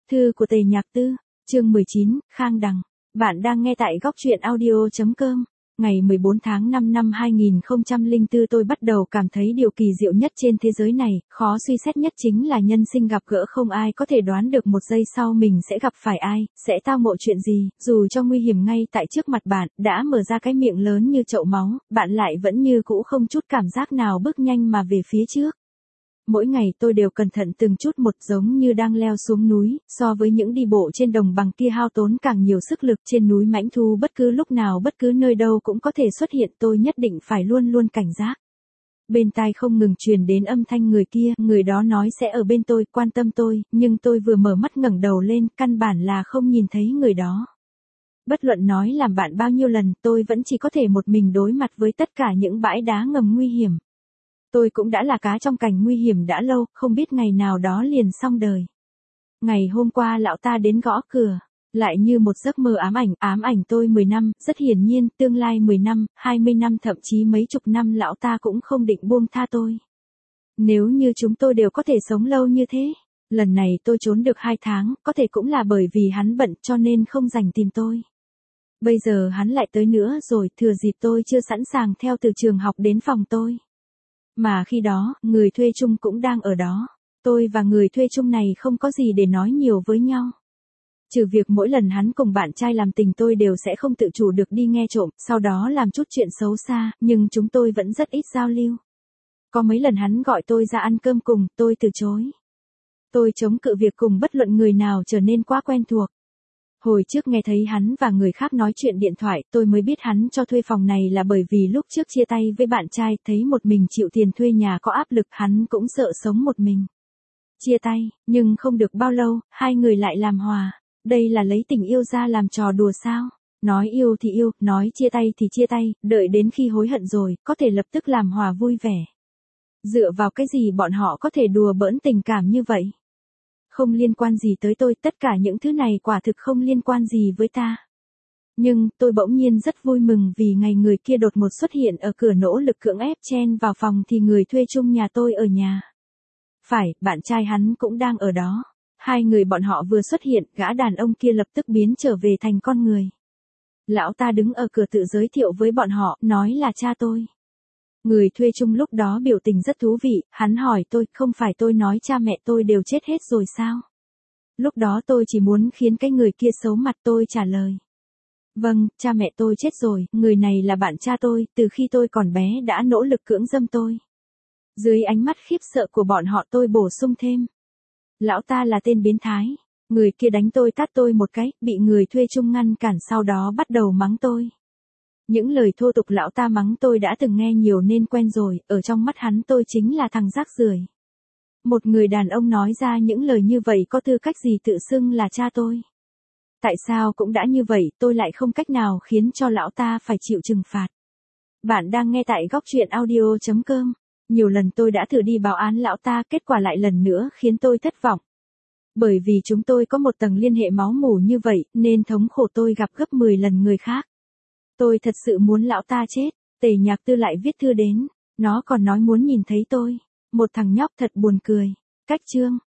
Thư của Tề Nhạc Tư, chương 19, Khang Đằng. Bạn đang nghe tại góc truyện audio.com. Ngày 14 tháng 5 năm 2004 tôi bắt đầu cảm thấy điều kỳ diệu nhất trên thế giới này, khó suy xét nhất chính là nhân sinh gặp gỡ không ai có thể đoán được một giây sau mình sẽ gặp phải ai, sẽ tao ngộ chuyện gì, dù cho nguy hiểm ngay tại trước mặt bạn, đã mở ra cái miệng lớn như chậu máu, bạn lại vẫn như cũ không chút cảm giác nào bước nhanh mà về phía trước. Mỗi ngày tôi đều cẩn thận từng chút một giống như đang leo xuống núi, so với những đi bộ trên đồng bằng kia hao tốn càng nhiều sức lực trên núi mãnh thu bất cứ lúc nào bất cứ nơi đâu cũng có thể xuất hiện tôi nhất định phải luôn luôn cảnh giác. Bên tai không ngừng truyền đến âm thanh người kia, người đó nói sẽ ở bên tôi, quan tâm tôi, nhưng tôi vừa mở mắt ngẩng đầu lên, căn bản là không nhìn thấy người đó. Bất luận nói làm bạn bao nhiêu lần, tôi vẫn chỉ có thể một mình đối mặt với tất cả những bãi đá ngầm nguy hiểm. Tôi cũng đã là cá trong cảnh nguy hiểm đã lâu, không biết ngày nào đó liền xong đời. Ngày hôm qua lão ta đến gõ cửa, lại như một giấc mơ ám ảnh tôi 10 năm, rất hiển nhiên, tương lai 10 năm, 20 năm thậm chí mấy chục năm lão ta cũng không định buông tha tôi. Nếu như chúng tôi đều có thể sống lâu như thế, lần này tôi trốn được 2 tháng, có thể cũng là bởi vì hắn bận cho nên không rảnh tìm tôi. Bây giờ hắn lại tới nữa rồi, thừa dịp tôi chưa sẵn sàng theo từ trường học đến phòng tôi. Mà khi đó, người thuê chung cũng đang ở đó. Tôi và người thuê chung này không có gì để nói nhiều với nhau. Trừ việc mỗi lần hắn cùng bạn trai làm tình tôi đều sẽ không tự chủ được đi nghe trộm, sau đó làm chút chuyện xấu xa, nhưng chúng tôi vẫn rất ít giao lưu. Có mấy lần hắn gọi tôi ra ăn cơm cùng, tôi từ chối. Tôi chống cự việc cùng bất luận người nào trở nên quá quen thuộc. Hồi trước nghe thấy hắn và người khác nói chuyện điện thoại, tôi mới biết hắn cho thuê phòng này là bởi vì lúc trước chia tay với bạn trai, thấy một mình chịu tiền thuê nhà có áp lực, hắn cũng sợ sống một mình. Chia tay, nhưng không được bao lâu, hai người lại làm hòa. Đây là lấy tình yêu ra làm trò đùa sao? Nói yêu thì yêu, nói chia tay thì chia tay, đợi đến khi hối hận rồi, có thể lập tức làm hòa vui vẻ. Dựa vào cái gì bọn họ có thể đùa bỡn tình cảm như vậy? Không liên quan gì tới tôi, tất cả những thứ này quả thực không liên quan gì với ta. Nhưng, tôi bỗng nhiên rất vui mừng vì ngày người kia đột ngột xuất hiện ở cửa, nỗ lực cưỡng ép chen vào phòng thì người thuê chung nhà tôi ở nhà. Phải, bạn trai hắn cũng đang ở đó. Hai người bọn họ vừa xuất hiện, gã đàn ông kia lập tức biến trở về thành con người. Lão ta đứng ở cửa tự giới thiệu với bọn họ, nói là cha tôi. Người thuê chung lúc đó biểu tình rất thú vị, hắn hỏi tôi, không phải tôi nói cha mẹ tôi đều chết hết rồi sao? Lúc đó tôi chỉ muốn khiến cái người kia xấu mặt, tôi trả lời. Vâng, cha mẹ tôi chết rồi, người này là bạn cha tôi, từ khi tôi còn bé đã nỗ lực cưỡng dâm tôi. Dưới ánh mắt khiếp sợ của bọn họ tôi bổ sung thêm. Lão ta là tên biến thái. Người kia đánh tôi tát tôi một cái, bị người thuê chung ngăn cản, sau đó bắt đầu mắng tôi. Những lời thô tục lão ta mắng tôi đã từng nghe nhiều nên quen rồi, ở trong mắt hắn tôi chính là thằng rác rưởi. Một người đàn ông nói ra những lời như vậy có tư cách gì tự xưng là cha tôi? Tại sao cũng đã như vậy tôi lại không cách nào khiến cho lão ta phải chịu trừng phạt? Bạn đang nghe tại góc truyện audio.com. Nhiều lần tôi đã thử đi báo án lão ta, kết quả lại lần nữa khiến tôi thất vọng. Bởi vì chúng tôi có một tầng liên hệ máu mủ như vậy, nên thống khổ tôi gặp gấp 10 lần người khác. Tôi thật sự muốn lão ta chết. Tề Nhạc Tư lại viết thư đến. Nó còn nói muốn nhìn thấy tôi. Một thằng nhóc thật buồn cười. Cách chương.